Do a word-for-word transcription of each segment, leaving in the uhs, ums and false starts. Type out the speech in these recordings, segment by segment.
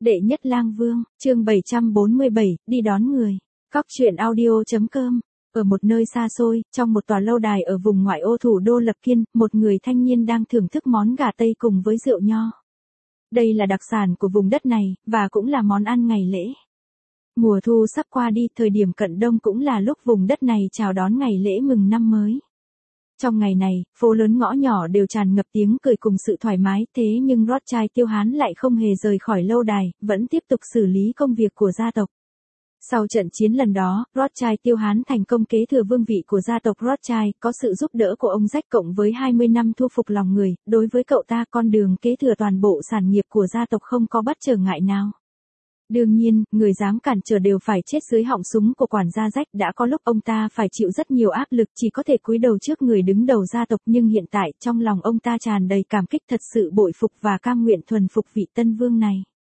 Đệ nhất lang vương, chương bảy trăm bốn mươi bảy, đi đón người. Cóc truyện audio.com. Ở một nơi xa xôi, trong một tòa lâu đài ở vùng ngoại ô thủ đô Lập Kiên, một người thanh niên đang thưởng thức món gà Tây cùng với rượu nho. Đây là đặc sản của vùng đất này, và cũng là món ăn ngày lễ. Mùa thu sắp qua đi, thời điểm cận đông cũng là lúc vùng đất này chào đón ngày lễ mừng năm mới. Trong ngày này, phố lớn ngõ nhỏ đều tràn ngập tiếng cười cùng sự thoải mái, thế nhưng Rothschild Tiêu Hán lại không hề rời khỏi lâu đài, vẫn tiếp tục xử lý công việc của gia tộc. Sau trận chiến lần đó, Rothschild Tiêu Hán thành công kế thừa vương vị của gia tộc Rothschild, có sự giúp đỡ của ông Jack cộng với hai mươi năm thu phục lòng người, đối với cậu ta con đường kế thừa toàn bộ sản nghiệp của gia tộc không có bất trở ngại nào. Đương nhiên, người dám cản trở đều phải chết dưới họng súng của quản gia Jack, đã có lúc ông ta phải chịu rất nhiều áp lực, chỉ có thể cúi đầu trước người đứng đầu gia tộc, nhưng hiện tại trong lòng ông ta tràn đầy cảm kích, thật sự bội phục và cam nguyện thuần phục vị tân vương này.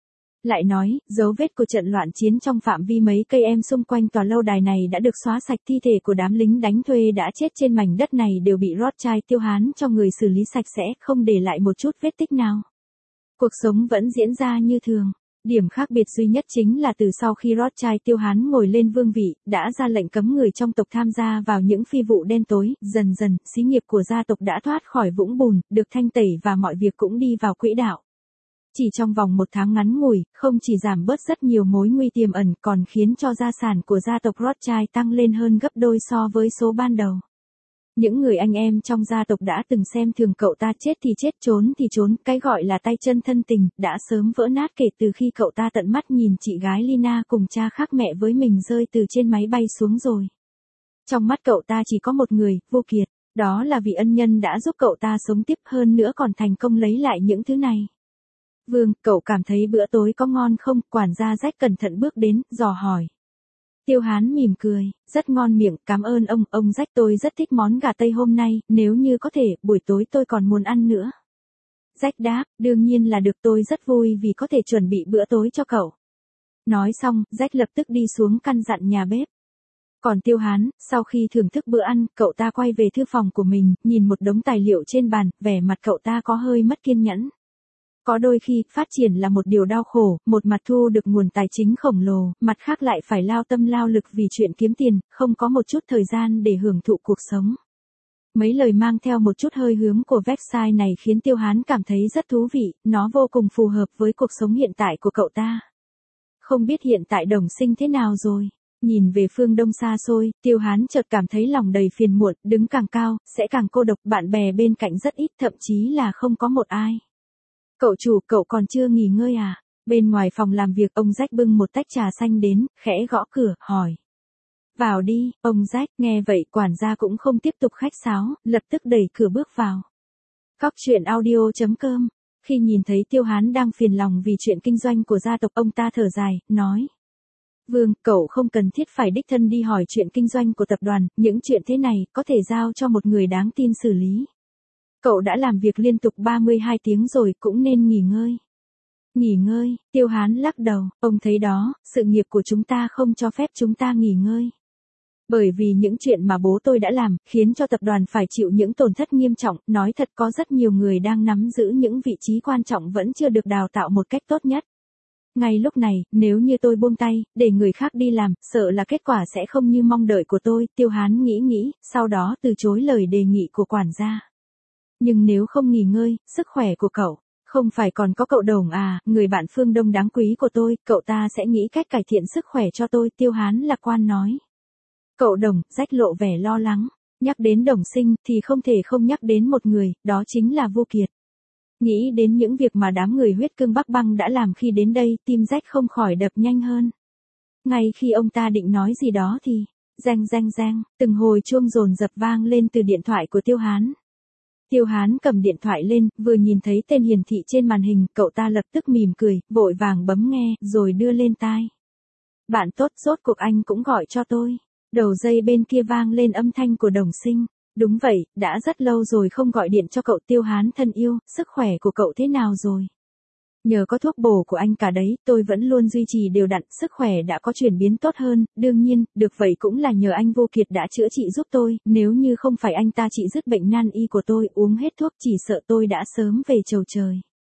Lại nói, dấu vết của trận loạn chiến trong phạm vi mấy cây em xung quanh tòa lâu đài này đã được xóa sạch, thi thể của đám lính đánh thuê đã chết trên mảnh đất này đều bị Rothschild Tiêu Hán cho người xử lý sạch sẽ, không để lại một chút vết tích nào. Cuộc sống vẫn diễn ra như thường. Điểm khác biệt duy nhất chính là từ sau khi Rothschild Tiêu Hán ngồi lên vương vị, đã ra lệnh cấm người trong tộc tham gia vào những phi vụ đen tối, dần dần, xí nghiệp của gia tộc đã thoát khỏi vũng bùn, được thanh tẩy và mọi việc cũng đi vào quỹ đạo. Chỉ trong vòng một tháng ngắn ngủi, không chỉ giảm bớt rất nhiều mối nguy tiềm ẩn, còn khiến cho gia sản của gia tộc Rothschild tăng lên hơn gấp đôi so với số ban đầu. Những người anh em trong gia tộc đã từng xem thường cậu ta, chết thì chết, trốn thì trốn, cái gọi là tay chân thân tình, đã sớm vỡ nát kể từ khi cậu ta tận mắt nhìn chị gái Lina cùng cha khác mẹ với mình rơi từ trên máy bay xuống rồi. Trong mắt cậu ta chỉ có một người, Vô Kiệt, đó là vị ân nhân đã giúp cậu ta sống tiếp, hơn nữa còn thành công lấy lại những thứ này. Vương, cậu cảm thấy bữa tối có ngon không? Quản gia Jack cẩn thận bước đến, dò hỏi. Tiêu Hán mỉm cười, rất ngon miệng, cảm ơn ông, ông Jack, tôi rất thích món gà Tây hôm nay, nếu như có thể, buổi tối tôi còn muốn ăn nữa. Jack đáp, đương nhiên là được, tôi rất vui vì có thể chuẩn bị bữa tối cho cậu. Nói xong, Jack lập tức đi xuống căn dặn nhà bếp. Còn Tiêu Hán, sau khi thưởng thức bữa ăn, cậu ta quay về thư phòng của mình, nhìn một đống tài liệu trên bàn, vẻ mặt cậu ta có hơi mất kiên nhẫn. Có đôi khi, phát triển là một điều đau khổ, một mặt thu được nguồn tài chính khổng lồ, mặt khác lại phải lao tâm lao lực vì chuyện kiếm tiền, không có một chút thời gian để hưởng thụ cuộc sống. Mấy lời mang theo một chút hơi hướng của website này khiến Tiêu Hán cảm thấy rất thú vị, nó vô cùng phù hợp với cuộc sống hiện tại của cậu ta. Không biết hiện tại Đồng Sinh thế nào rồi? Nhìn về phương đông xa xôi, Tiêu Hán chợt cảm thấy lòng đầy phiền muộn, đứng càng cao, sẽ càng cô độc, bạn bè bên cạnh rất ít, thậm chí là không có một ai. Cậu chủ, cậu còn chưa nghỉ ngơi à? Bên ngoài phòng làm việc, ông Jack bưng một tách trà xanh đến, khẽ gõ cửa, hỏi. Vào đi, ông Jack. Nghe vậy, quản gia cũng không tiếp tục khách sáo, lập tức đẩy cửa bước vào. Cóc truyện audio.com. Khi nhìn thấy Tiêu Hán đang phiền lòng vì chuyện kinh doanh của gia tộc, ông ta thở dài, nói. Vương, cậu không cần thiết phải đích thân đi hỏi chuyện kinh doanh của tập đoàn, những chuyện thế này, có thể giao cho một người đáng tin xử lý. Cậu đã làm việc liên tục ba mươi hai tiếng rồi, cũng nên nghỉ ngơi. Nghỉ ngơi, Tiêu Hán lắc đầu, ông thấy đó, sự nghiệp của chúng ta không cho phép chúng ta nghỉ ngơi. Bởi vì những chuyện mà bố tôi đã làm, khiến cho tập đoàn phải chịu những tổn thất nghiêm trọng, nói thật có rất nhiều người đang nắm giữ những vị trí quan trọng vẫn chưa được đào tạo một cách tốt nhất. Ngay lúc này, nếu như tôi buông tay, để người khác đi làm, sợ là kết quả sẽ không như mong đợi của tôi. Tiêu Hán nghĩ nghĩ, sau đó từ chối lời đề nghị của quản gia. Nhưng nếu không nghỉ ngơi, sức khỏe của cậu, không phải còn có cậu Đồng à, người bạn phương Đông đáng quý của tôi, cậu ta sẽ nghĩ cách cải thiện sức khỏe cho tôi, Tiêu Hán lạc quan nói. Cậu Đồng, Jack lộ vẻ lo lắng, nhắc đến Đồng Sinh thì không thể không nhắc đến một người, đó chính là Vô Kiệt. Nghĩ đến những việc mà đám người huyết cương Bắc Băng đã làm khi đến đây, tim Jack không khỏi đập nhanh hơn. Ngay khi ông ta định nói gì đó thì, reng reng reng, từng hồi chuông dồn dập vang lên từ điện thoại của Tiêu Hán. Tiêu Hán cầm điện thoại lên, vừa nhìn thấy tên hiển thị trên màn hình, cậu ta lập tức mỉm cười, vội vàng bấm nghe, rồi đưa lên tai. Bạn tốt, rốt cuộc anh cũng gọi cho tôi. Đầu dây bên kia vang lên âm thanh của Đồng Sinh. Đúng vậy, đã rất lâu rồi không gọi điện cho cậu. Tiêu Hán thân yêu, sức khỏe của cậu thế nào rồi? Nhờ có thuốc bổ của anh cả đấy, tôi vẫn luôn duy trì đều đặn, sức khỏe đã có chuyển biến tốt hơn, đương nhiên, được vậy cũng là nhờ anh Vô Kiệt đã chữa trị giúp tôi, nếu như không phải anh ta trị dứt bệnh nan y của tôi, uống hết thuốc chỉ sợ tôi đã sớm về chầu trời.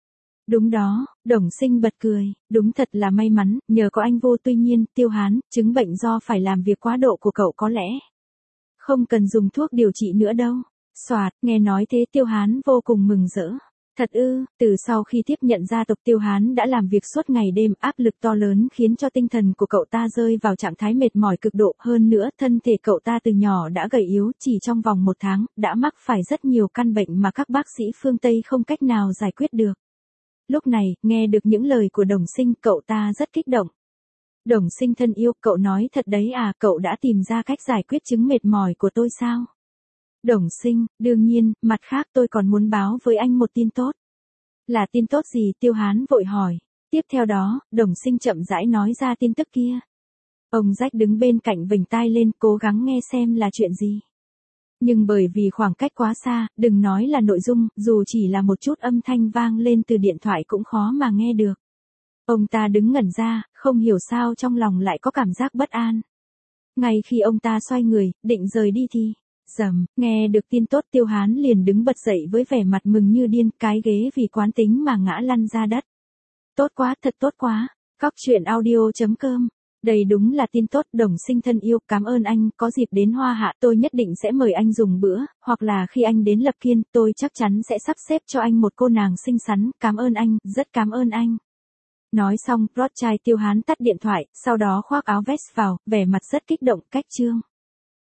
Đúng đó, Đồng Sinh bật cười, đúng thật là may mắn, nhờ có anh vô tuy nhiên, Tiêu Hán, chứng bệnh do phải làm việc quá độ của cậu có lẽ không cần dùng thuốc điều trị nữa đâu. Soạt, nghe nói thế Tiêu Hán vô cùng mừng rỡ. Thật ư, từ sau khi tiếp nhận gia tộc Tiêu Hán đã làm việc suốt ngày đêm, áp lực to lớn khiến cho tinh thần của cậu ta rơi vào trạng thái mệt mỏi cực độ, hơn nữa thân thể cậu ta từ nhỏ đã gầy yếu, chỉ trong vòng một tháng, đã mắc phải rất nhiều căn bệnh mà các bác sĩ phương Tây không cách nào giải quyết được. Lúc này, nghe được những lời của Đồng Sinh, cậu ta rất kích động. Đồng Sinh thân yêu, cậu nói thật đấy à, cậu đã tìm ra cách giải quyết chứng mệt mỏi của tôi sao? Đồng Sinh, đương nhiên, mặt khác tôi còn muốn báo với anh một tin tốt. Là tin tốt gì? Tiêu Hán vội hỏi. Tiếp theo đó, Đồng Sinh chậm rãi nói ra tin tức kia. Ông Jack đứng bên cạnh vểnh tai lên, cố gắng nghe xem là chuyện gì. Nhưng bởi vì khoảng cách quá xa, đừng nói là nội dung, dù chỉ là một chút âm thanh vang lên từ điện thoại cũng khó mà nghe được. Ông ta đứng ngẩn ra, không hiểu sao trong lòng lại có cảm giác bất an. Ngay khi ông ta xoay người, định rời đi thì, rầm, nghe được tin tốt Tiêu Hán liền đứng bật dậy với vẻ mặt mừng như điên, cái ghế vì quán tính mà ngã lăn ra đất. Tốt quá, thật tốt quá, Cóc truyện audio chấm com. Đây đúng là tin tốt. Đồng Sinh thân yêu, cảm ơn anh, có dịp đến Hoa Hạ tôi nhất định sẽ mời anh dùng bữa, hoặc là khi anh đến Lập Kiên, tôi chắc chắn sẽ sắp xếp cho anh một cô nàng xinh xắn, cảm ơn anh, rất cảm ơn anh. Nói xong, Rothschild Tiêu Hán tắt điện thoại, sau đó khoác áo vest vào, vẻ mặt rất kích động, cách chương.